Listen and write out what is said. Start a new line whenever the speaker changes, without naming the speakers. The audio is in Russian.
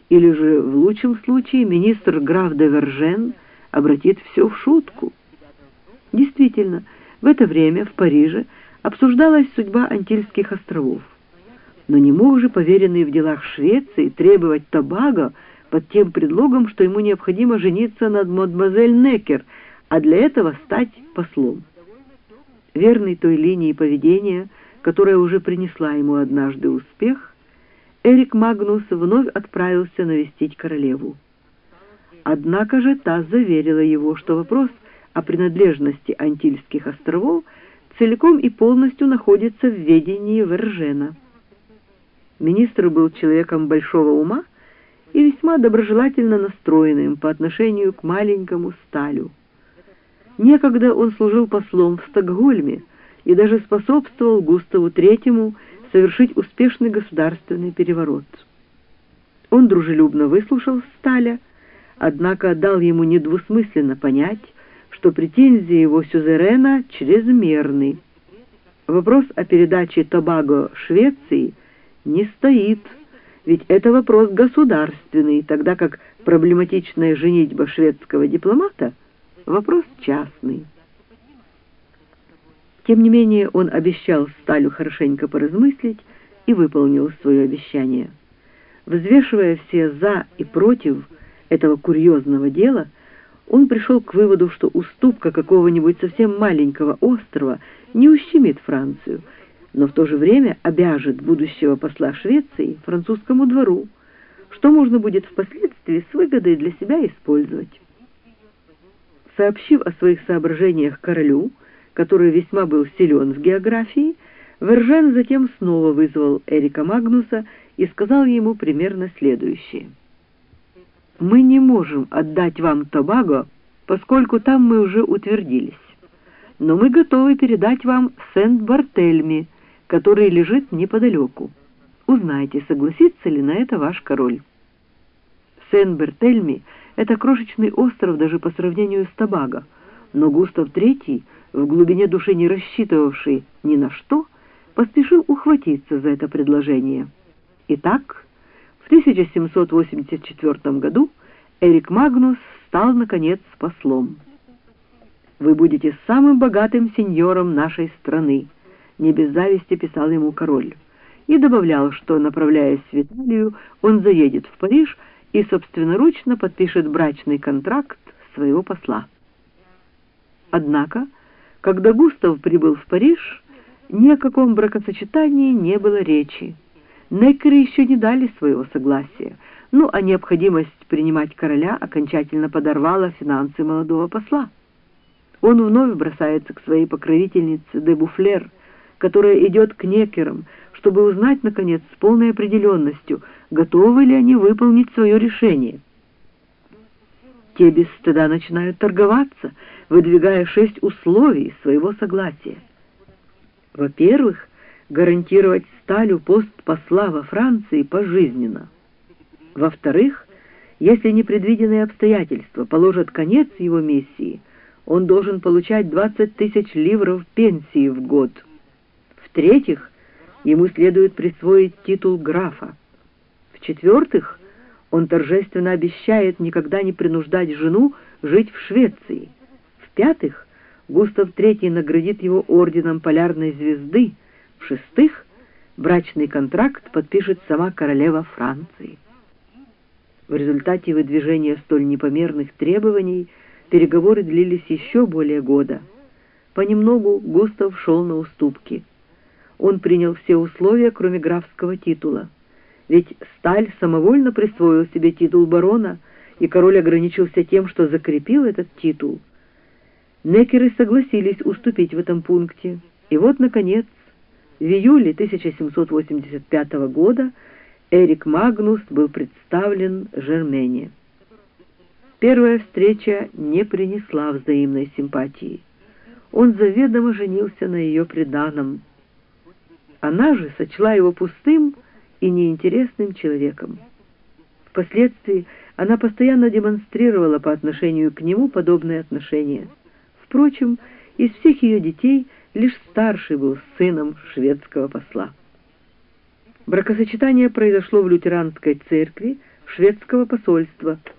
Или же, в лучшем случае, министр граф де Вержен обратит все в шутку. Действительно, в это время в Париже обсуждалась судьба Антильских островов. Но не мог же поверенный в делах Швеции требовать Тобаго под тем предлогом, что ему необходимо жениться над мадемуазель Неккер, а для этого стать послом. Верный той линии поведения, которая уже принесла ему однажды успех, Эрик Магнус вновь отправился навестить королеву. Однако же та заверила его, что вопрос о принадлежности Антильских островов целиком и полностью находится в ведении Вержена. Министр был человеком большого ума и весьма доброжелательно настроенным по отношению к маленькому Сталю. Некогда он служил послом в Стокгольме и даже способствовал Густаву III совершить успешный государственный переворот. Он дружелюбно выслушал Сталя, однако дал ему недвусмысленно понять, что претензии его сюзерена чрезмерны. Вопрос о передаче Тобаго Швеции не стоит, ведь это вопрос государственный, тогда как проблематичная женитьба шведского дипломата – вопрос частный. Тем не менее, он обещал Сталю хорошенько поразмыслить и выполнил свое обещание. Взвешивая все «за» и «против» этого курьезного дела, он пришел к выводу, что уступка какого-нибудь совсем маленького острова не ущемит Францию, но в то же время обяжет будущего посла Швеции французскому двору, что можно будет впоследствии с выгодой для себя использовать. Сообщив о своих соображениях королю, который весьма был силен в географии, Вержен затем снова вызвал Эрика Магнуса и сказал ему примерно следующее. «Мы не можем отдать вам Тобаго, поскольку там мы уже утвердились, но мы готовы передать вам Сент-Бартельми, который лежит неподалеку. Узнайте, согласится ли на это ваш король». Сен-Бартельми — это крошечный остров даже по сравнению с Тобаго, но Густав III, в глубине души не рассчитывавший ни на что, поспешил ухватиться за это предложение. Итак, в 1784 году Эрик Магнус стал, наконец, послом. «Вы будете самым богатым сеньором нашей страны», — не без зависти писал ему король, и добавлял, что, направляясь в Италию, он заедет в Париж и собственноручно подпишет брачный контракт своего посла. Однако, когда Густав прибыл в Париж, ни о каком бракосочетании не было речи. Неккеры еще не дали своего согласия, а необходимость принимать короля окончательно подорвала финансы молодого посла. Он вновь бросается к своей покровительнице де Буфлер, которая идет к Неккерам, чтобы узнать, наконец, с полной определенностью, готовы ли они выполнить свое решение. Те без стыда начинают торговаться, выдвигая 6 условий своего согласия. Во-первых, гарантировать Сталю пост посла во Франции пожизненно. Во-вторых, если непредвиденные обстоятельства положат конец его миссии, он должен получать 20 000 ливров пенсии в год. В-третьих, ему следует присвоить титул графа. В-четвертых, он торжественно обещает никогда не принуждать жену жить в Швеции. В-пятых, Густав III наградит его орденом Полярной звезды. В-шестых, брачный контракт подпишет сама королева Франции. В результате выдвижения столь непомерных требований переговоры длились еще более года. Понемногу Густав шел на уступки. Он принял все условия, кроме графского титула. Ведь Сталь самовольно присвоил себе титул барона, и король ограничился тем, что закрепил этот титул. Неккеры согласились уступить в этом пункте. И вот, наконец, в июле 1785 года Эрик Магнус был представлен Жермене. Первая встреча не принесла взаимной симпатии. Он заведомо женился на ее приданом. Она же сочла его пустым и неинтересным человеком. Впоследствии она постоянно демонстрировала по отношению к нему подобные отношения. Впрочем, из всех ее детей лишь старший был сыном шведского посла. Бракосочетание произошло в лютеранской церкви шведского посольства,